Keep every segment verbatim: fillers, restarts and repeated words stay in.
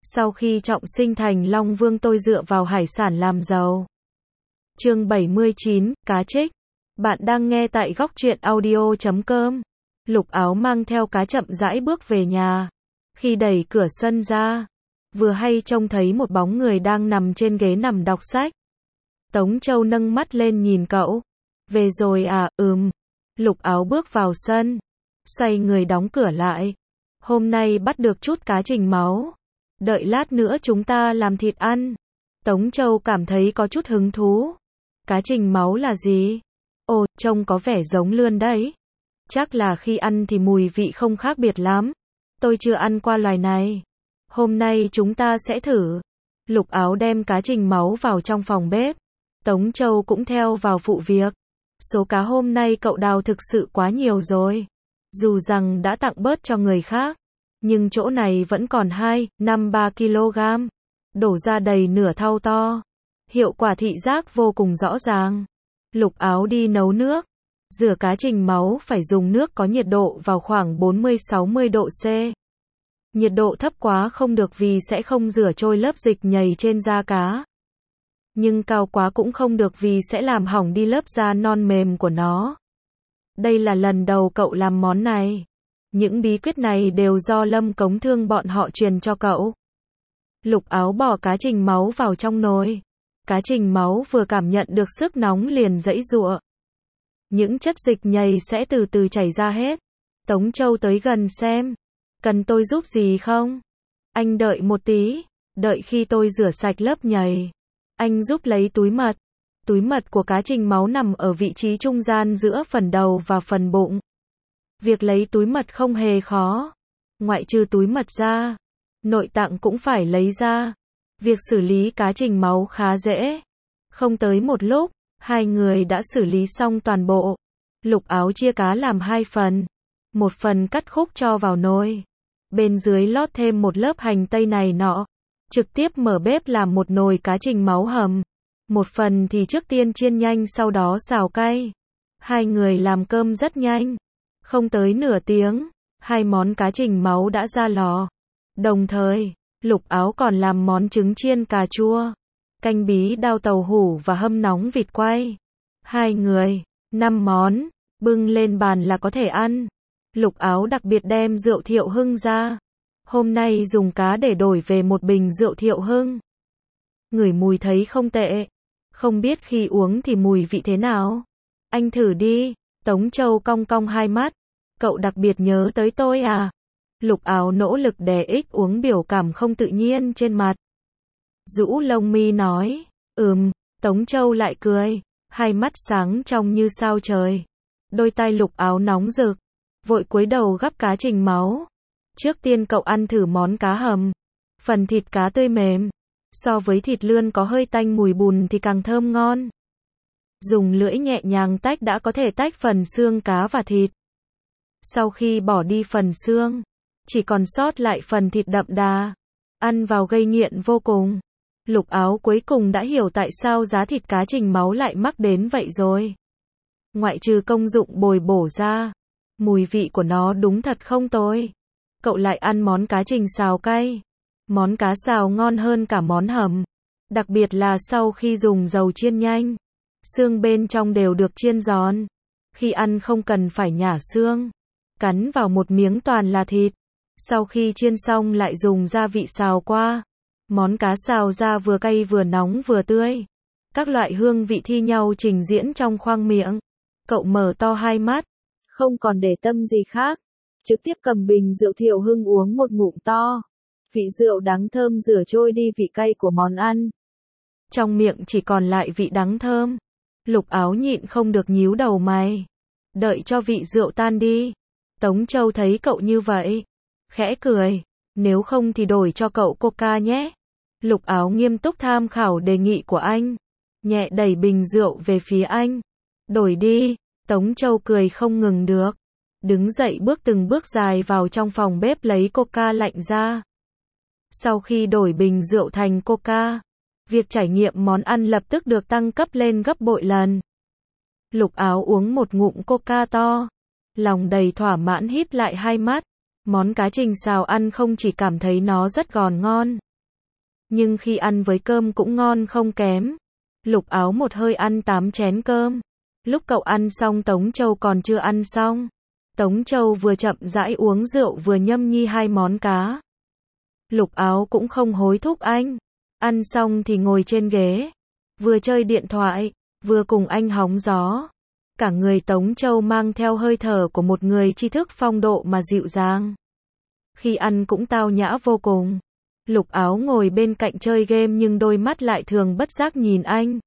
Sau khi trọng sinh thành Long Vương tôi dựa vào hải sản làm giàu. Chương bảy mươi chín, cá trích. Bạn đang nghe tại góc truyện audio chấm com. Lục Áo mang theo cá chậm rãi bước về nhà. Khi đẩy cửa sân ra, vừa hay trông thấy một bóng người đang nằm trên ghế nằm đọc sách. Tống Châu nâng mắt lên nhìn cậu. Về rồi à, ừm. Lục Áo bước vào sân, xoay người đóng cửa lại. Hôm nay bắt được chút cá trình máu. Đợi lát nữa chúng ta làm thịt ăn. Tống Châu cảm thấy có chút hứng thú. Cá trình máu là gì? Ồ, trông có vẻ giống lươn đấy. Chắc là khi ăn thì mùi vị không khác biệt lắm. Tôi chưa ăn qua loài này. Hôm nay chúng ta sẽ thử. Lục Áo đem cá trình máu vào trong phòng bếp. Tống Châu cũng theo vào phụ việc. Số cá hôm nay cậu đào thực sự quá nhiều rồi. Dù rằng đã tặng bớt cho người khác, nhưng chỗ này vẫn còn hai, năm, ba ki lô gam. Đổ ra đầy nửa thau to. Hiệu quả thị giác vô cùng rõ ràng. Lục Áo đi nấu nước. Rửa cá trình máu phải dùng nước có nhiệt độ vào khoảng bốn mươi sáu mươi độ C. Nhiệt độ thấp quá không được vì sẽ không rửa trôi lớp dịch nhầy trên da cá. Nhưng cao quá cũng không được vì sẽ làm hỏng đi lớp da non mềm của nó. Đây là lần đầu cậu làm món này. Những bí quyết này đều do Lâm Cống Thương bọn họ truyền cho cậu. Lục Áo bỏ cá trình máu vào trong nồi. Cá trình máu vừa cảm nhận được sức nóng liền giãy giụa. Những chất dịch nhầy sẽ từ từ chảy ra hết. Tống Châu tới gần xem. Cần tôi giúp gì không? Anh đợi một tí. Đợi khi tôi rửa sạch lớp nhầy, anh giúp lấy túi mật. Túi mật của cá trình máu nằm ở vị trí trung gian giữa phần đầu và phần bụng. Việc lấy túi mật không hề khó. Ngoại trừ túi mật ra, nội tạng cũng phải lấy ra. Việc xử lý cá trình máu khá dễ. Không tới một lúc, hai người đã xử lý xong toàn bộ. Lục Áo chia cá làm hai phần. Một phần cắt khúc cho vào nồi. Bên dưới lót thêm một lớp hành tây này nọ. Trực tiếp mở bếp làm một nồi cá trình máu hầm. Một phần thì trước tiên chiên nhanh sau đó xào cay. Hai người làm cơm rất nhanh. Không tới nửa tiếng, hai món cá trình máu đã ra lò. Đồng thời, Lục Áo còn làm món trứng chiên cà chua, canh bí đao tàu hủ và hâm nóng vịt quay. Hai người, năm món, bưng lên bàn là có thể ăn. Lục Áo đặc biệt đem rượu Thiệu Hưng ra. Hôm nay dùng cá để đổi về một bình rượu Thiệu Hưng. Ngửi mùi thấy không tệ. Không biết khi uống thì mùi vị thế nào. Anh thử đi. Tống Châu cong cong hai mắt. Cậu đặc biệt nhớ tới tôi à? Lục Áo nỗ lực đè ích uống biểu cảm không tự nhiên trên mặt. Rũ lông mi nói. Ừm. Tống Châu lại cười. Hai mắt sáng trong như sao trời. Đôi tai Lục Áo nóng rực. Vội cúi đầu gắp cá trình máu. Trước tiên cậu ăn thử món cá hầm. Phần thịt cá tươi mềm. So với thịt lươn có hơi tanh mùi bùn thì càng thơm ngon. Dùng lưỡi nhẹ nhàng tách đã có thể tách phần xương cá và thịt. Sau khi bỏ đi phần xương, chỉ còn sót lại phần thịt đậm đà. Ăn vào gây nghiện vô cùng. Lục Áo cuối cùng đã hiểu tại sao giá thịt cá trình máu lại mắc đến vậy rồi. Ngoại trừ công dụng bồi bổ ra, mùi vị của nó đúng thật không tồi. Cậu lại ăn món cá trình xào cay. Món cá xào ngon hơn cả món hầm. Đặc biệt là sau khi dùng dầu chiên nhanh. Xương bên trong đều được chiên giòn. Khi ăn không cần phải nhả xương. Cắn vào một miếng toàn là thịt. Sau khi chiên xong lại dùng gia vị xào qua. Món cá xào ra vừa cay vừa nóng vừa tươi. Các loại hương vị thi nhau trình diễn trong khoang miệng. Cậu mở to hai mắt. Không còn để tâm gì khác. Trực tiếp cầm bình rượu Thiệu Hưng uống một ngụm to. Vị rượu đắng thơm rửa trôi đi vị cay của món ăn. Trong miệng chỉ còn lại vị đắng thơm. Lục Áo nhịn không được nhíu đầu mày. Đợi cho vị rượu tan đi. Tống Châu thấy cậu như vậy, khẽ cười. Nếu không thì đổi cho cậu coca nhé. Lục Áo nghiêm túc tham khảo đề nghị của anh. Nhẹ đẩy bình rượu về phía anh. Đổi đi. Tống Châu cười không ngừng được. Đứng dậy bước từng bước dài vào trong phòng bếp lấy coca lạnh ra. Sau khi đổi bình rượu thành coca, việc trải nghiệm món ăn lập tức được tăng cấp lên gấp bội lần. Lục Áo uống một ngụm coca to. Lòng đầy thỏa mãn híp lại hai mắt. Món cá trình xào ăn không chỉ cảm thấy nó rất giòn ngon, Nhưng khi ăn với cơm cũng ngon không kém. Lục Áo một hơi ăn tám chén cơm. Lúc cậu ăn xong Tống Châu còn chưa ăn xong. Tống Châu vừa chậm rãi uống rượu vừa nhâm nhi hai món cá. Lục Áo cũng không hối thúc anh. Ăn xong thì ngồi trên ghế. Vừa chơi điện thoại, vừa cùng anh hóng gió. Cả người Tống Châu mang theo hơi thở của một người tri thức phong độ mà dịu dàng. Khi ăn cũng tao nhã vô cùng. Lục Áo ngồi bên cạnh chơi game nhưng đôi mắt lại thường bất giác nhìn anh.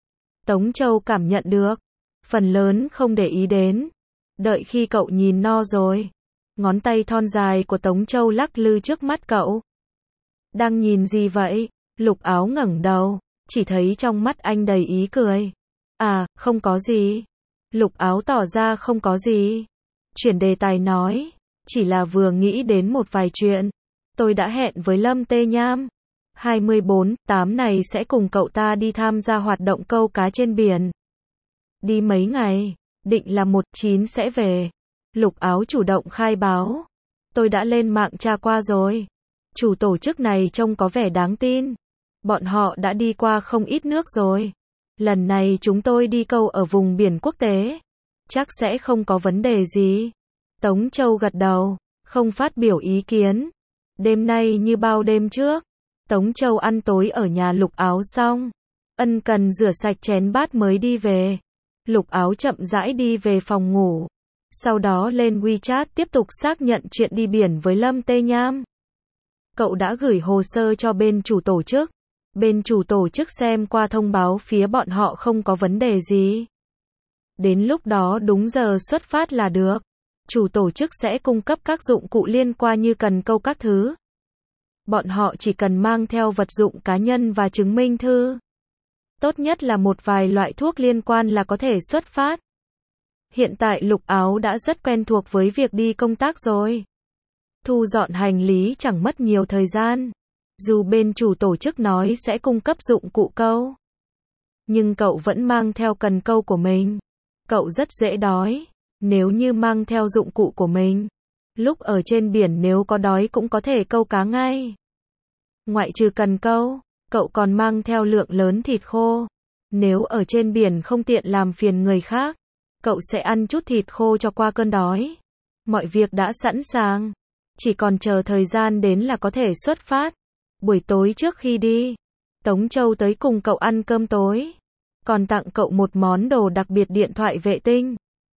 Tống Châu cảm nhận được. Phần lớn không để ý đến. Đợi khi cậu nhìn no rồi. Ngón tay thon dài của Tống Châu lắc lư trước mắt cậu. Đang nhìn gì vậy? Lục Áo ngẩng đầu. Chỉ thấy trong mắt anh đầy ý cười. À, không có gì. Lục Áo tỏ ra không có gì. Chuyển đề tài nói. Chỉ là vừa nghĩ đến một vài chuyện. Tôi đã hẹn với Lâm Tê Nham. hai mươi bốn, tám này sẽ cùng cậu ta đi tham gia hoạt động câu cá trên biển. Đi mấy ngày, định là một chín sẽ về. Lục Áo chủ động khai báo. Tôi đã lên mạng tra qua rồi. Chủ tổ chức này trông có vẻ đáng tin. Bọn họ đã đi qua không ít nước rồi. Lần này chúng tôi đi câu ở vùng biển quốc tế. Chắc sẽ không có vấn đề gì. Tống Châu gật đầu, không phát biểu ý kiến. Đêm nay như bao đêm trước. Tống Châu ăn tối ở nhà Lục Áo xong. Ân cần rửa sạch chén bát mới đi về. Lục Áo chậm rãi đi về phòng ngủ. Sau đó lên WeChat tiếp tục xác nhận chuyện đi biển với Lâm Tê Nham. Cậu đã gửi hồ sơ cho bên chủ tổ chức. Bên chủ tổ chức xem qua thông báo phía bọn họ không có vấn đề gì. Đến lúc đó đúng giờ xuất phát là được. Chủ tổ chức sẽ cung cấp các dụng cụ liên quan như cần câu các thứ. Bọn họ chỉ cần mang theo vật dụng cá nhân và chứng minh thư. Tốt nhất là một vài loại thuốc liên quan là có thể xuất phát. Hiện tại Lục Áo đã rất quen thuộc với việc đi công tác rồi. Thu dọn hành lý chẳng mất nhiều thời gian. Dù bên chủ tổ chức nói sẽ cung cấp dụng cụ câu. Nhưng cậu vẫn mang theo cần câu của mình. Cậu rất dễ đói. Nếu như mang theo dụng cụ của mình. Lúc ở trên biển nếu có đói cũng có thể câu cá ngay. Ngoại trừ cần câu, cậu còn mang theo lượng lớn thịt khô. Nếu ở trên biển không tiện làm phiền người khác, cậu sẽ ăn chút thịt khô cho qua cơn đói. Mọi việc đã sẵn sàng. Chỉ còn chờ thời gian đến là có thể xuất phát. Buổi tối trước khi đi, Tống Châu tới cùng cậu ăn cơm tối. Còn tặng cậu một món đồ đặc biệt điện thoại vệ tinh.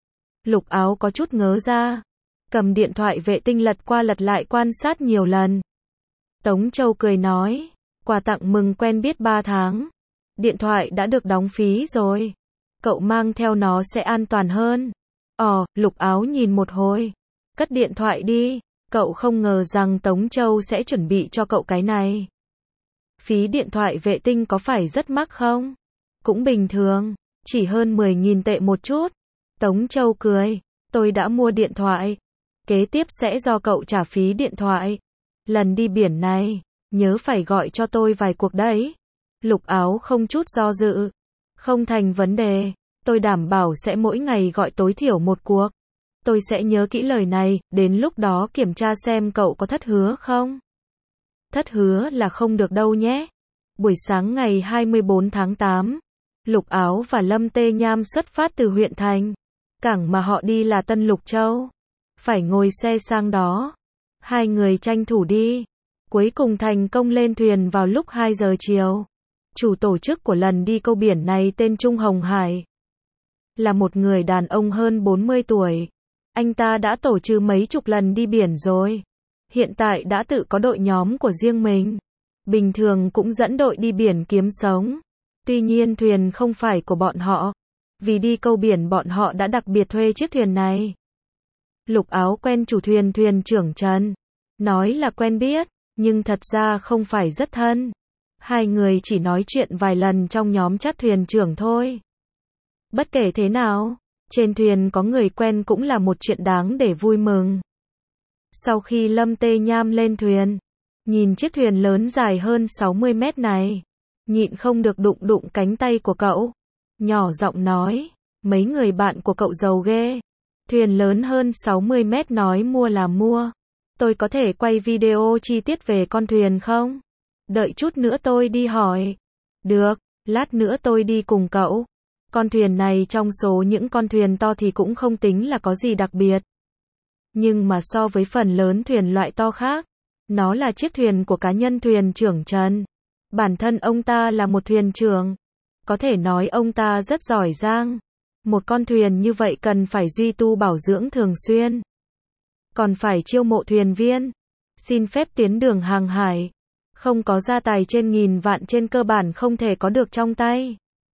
Lục Áo có chút ngớ ra. Cầm điện thoại vệ tinh lật qua lật lại quan sát nhiều lần. Tống Châu cười nói. Quà tặng mừng quen biết ba tháng. Điện thoại đã được đóng phí rồi. Cậu mang theo nó sẽ an toàn hơn. Ồ, Lục Áo nhìn một hồi. Cất điện thoại đi. Cậu không ngờ rằng Tống Châu sẽ chuẩn bị cho cậu cái này. Phí điện thoại vệ tinh có phải rất mắc không? Cũng bình thường. Chỉ hơn mười nghìn tệ một chút. Tống Châu cười. Tôi đã mua điện thoại. Kế tiếp sẽ do cậu trả phí điện thoại. Lần đi biển này, nhớ phải gọi cho tôi vài cuộc đấy. Lục Áo không chút do dự. Không thành vấn đề. Tôi đảm bảo sẽ mỗi ngày gọi tối thiểu một cuộc. Tôi sẽ nhớ kỹ lời này, đến lúc đó kiểm tra xem cậu có thất hứa không. Thất hứa là không được đâu nhé. Buổi sáng ngày hai mươi bốn tháng tám, Lục Áo và Lâm Tê Nham xuất phát từ huyện thành. Cảng mà họ đi là Tân Lục Châu. Phải ngồi xe sang đó. Hai người tranh thủ đi. Cuối cùng thành công lên thuyền vào lúc hai giờ chiều. Chủ tổ chức của lần đi câu biển này tên Trung Hồng Hải. Là một người đàn ông hơn bốn mươi tuổi. Anh ta đã tổ chức mấy chục lần đi biển rồi. Hiện tại đã tự có đội nhóm của riêng mình. Bình thường cũng dẫn đội đi biển kiếm sống. Tuy nhiên thuyền không phải của bọn họ. Vì đi câu biển bọn họ đã đặc biệt thuê chiếc thuyền này. Lục Áo quen chủ thuyền thuyền trưởng Trần. Nói là quen biết, nhưng thật ra không phải rất thân. Hai người chỉ nói chuyện vài lần trong nhóm chat thuyền trưởng thôi. Bất kể thế nào, trên thuyền có người quen cũng là một chuyện đáng để vui mừng. Sau khi Lâm Tê Nham lên thuyền, nhìn chiếc thuyền lớn dài hơn sáu mươi mét này, nhịn không được đụng đụng cánh tay của cậu. Nhỏ giọng nói, mấy người bạn của cậu giàu ghê. Thuyền lớn hơn sáu mươi mét nói mua là mua. Tôi có thể quay video chi tiết về con thuyền không? Đợi chút nữa tôi đi hỏi. Được, lát nữa tôi đi cùng cậu. Con thuyền này trong số những con thuyền to thì cũng không tính là có gì đặc biệt. Nhưng mà so với phần lớn thuyền loại to khác, nó là chiếc thuyền của cá nhân thuyền trưởng Trần. Bản thân ông ta là một thuyền trưởng. Có thể nói ông ta rất giỏi giang. Một con thuyền như vậy cần phải duy tu bảo dưỡng thường xuyên. Còn phải chiêu mộ thuyền viên. Xin phép tuyến đường hàng hải. Không có gia tài trên nghìn vạn trên cơ bản không thể có được trong tay.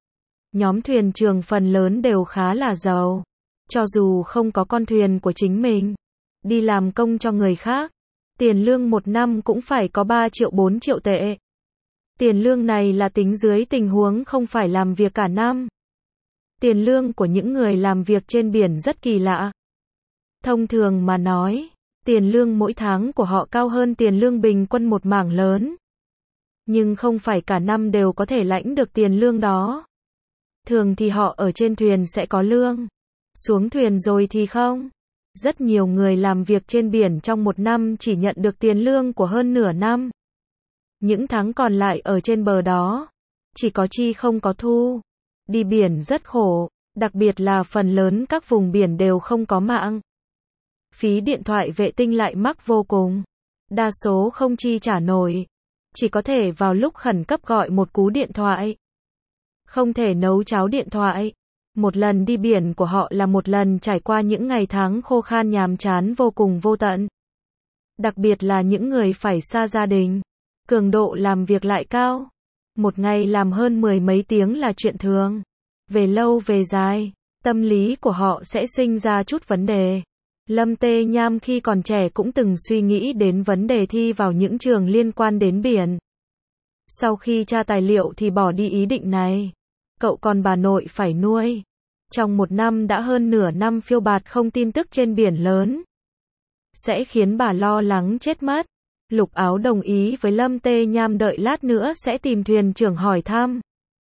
Nhóm thuyền trưởng phần lớn đều khá là giàu. Cho dù không có con thuyền của chính mình, đi làm công cho người khác, tiền lương một năm cũng phải có ba triệu bốn triệu tệ. Tiền lương này là tính dưới tình huống không phải làm việc cả năm. Tiền lương của những người làm việc trên biển rất kỳ lạ. Thông thường mà nói, tiền lương mỗi tháng của họ cao hơn tiền lương bình quân một mảng lớn. Nhưng không phải cả năm đều có thể lãnh được tiền lương đó. Thường thì họ ở trên thuyền sẽ có lương. Xuống thuyền rồi thì không. Rất nhiều người làm việc trên biển trong một năm chỉ nhận được tiền lương của hơn nửa năm. Những tháng còn lại ở trên bờ đó, chỉ có chi không có thu. Đi biển rất khổ, đặc biệt là phần lớn các vùng biển đều không có mạng. Phí điện thoại vệ tinh lại mắc vô cùng. Đa số không chi trả nổi. Chỉ có thể vào lúc khẩn cấp gọi một cú điện thoại. Không thể nấu cháo điện thoại. Một lần đi biển của họ là một lần trải qua những ngày tháng khô khan nhàm chán vô cùng vô tận. Đặc biệt là những người phải xa gia đình. Cường độ làm việc lại cao. Một ngày làm hơn mười mấy tiếng là chuyện thường. Về lâu về dài, tâm lý của họ sẽ sinh ra chút vấn đề. Lâm Tê Nham khi còn trẻ cũng từng suy nghĩ đến vấn đề thi vào những trường liên quan đến biển. Sau khi tra tài liệu thì bỏ đi ý định này. Cậu còn bà nội phải nuôi. Trong một năm đã hơn nửa năm phiêu bạt không tin tức trên biển lớn. Sẽ khiến bà lo lắng chết mất. Lục Áo đồng ý với Lâm Tê Nham đợi lát nữa sẽ tìm thuyền trưởng hỏi thăm.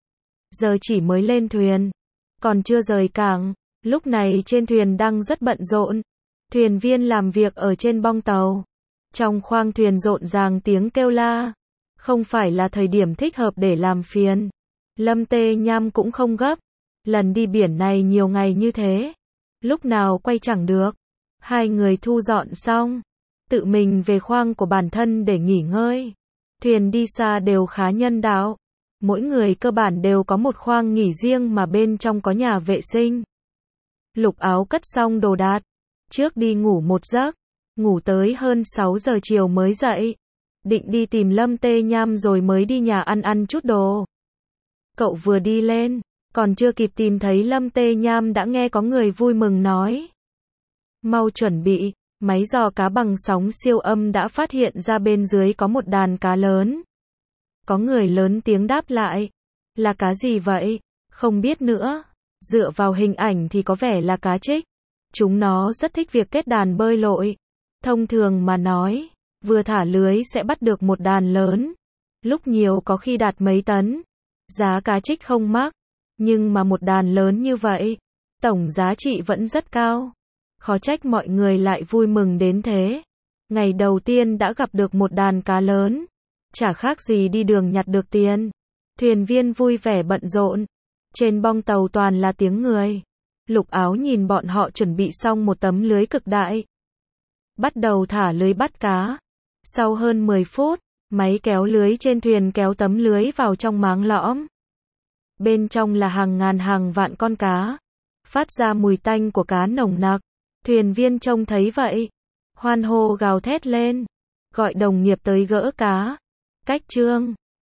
Giờ chỉ mới lên thuyền. Còn chưa rời cảng. Lúc này trên thuyền đang rất bận rộn. Thuyền viên làm việc ở trên bong tàu. Trong khoang thuyền rộn ràng tiếng kêu la. Không phải là thời điểm thích hợp để làm phiền. Lâm Tê Nham cũng không gấp. Lần đi biển này nhiều ngày như thế. Lúc nào quay chẳng được. Hai người thu dọn xong. Tự mình về khoang của bản thân để nghỉ ngơi. Thuyền đi xa đều khá nhân đạo. Mỗi người cơ bản đều có một khoang nghỉ riêng mà bên trong có nhà vệ sinh. Lục Áo cất xong đồ đạc. Trước đi ngủ một giấc. Ngủ tới hơn sáu giờ chiều mới dậy. Định đi tìm Lâm Tê Nham rồi mới đi nhà ăn ăn chút đồ. Cậu vừa đi lên. Còn chưa kịp tìm thấy Lâm Tê Nham đã nghe có người vui mừng nói. Mau chuẩn bị. Máy dò cá bằng sóng siêu âm đã phát hiện ra bên dưới có một đàn cá lớn. Có người lớn tiếng đáp lại. Là cá gì vậy? Không biết nữa. Dựa vào hình ảnh thì có vẻ là cá trích. Chúng nó rất thích việc kết đàn bơi lội. Thông thường mà nói, vừa thả lưới sẽ bắt được một đàn lớn. Lúc nhiều có khi đạt mấy tấn. Giá cá trích không mắc. Nhưng mà một đàn lớn như vậy, tổng giá trị vẫn rất cao. Khó trách mọi người lại vui mừng đến thế. Ngày đầu tiên đã gặp được một đàn cá lớn. Chả khác gì đi đường nhặt được tiền. Thuyền viên vui vẻ bận rộn. Trên bong tàu toàn là tiếng người. Lục Áo nhìn bọn họ chuẩn bị xong một tấm lưới cực đại. Bắt đầu thả lưới bắt cá. Sau hơn mười phút, máy kéo lưới trên thuyền kéo tấm lưới vào trong máng lõm. Bên trong là hàng ngàn hàng vạn con cá. Phát ra mùi tanh của cá nồng nặc. Thuyền viên trông thấy vậy. Hoan hô gào thét lên. Gọi đồng nghiệp tới gỡ cá. Cách trương.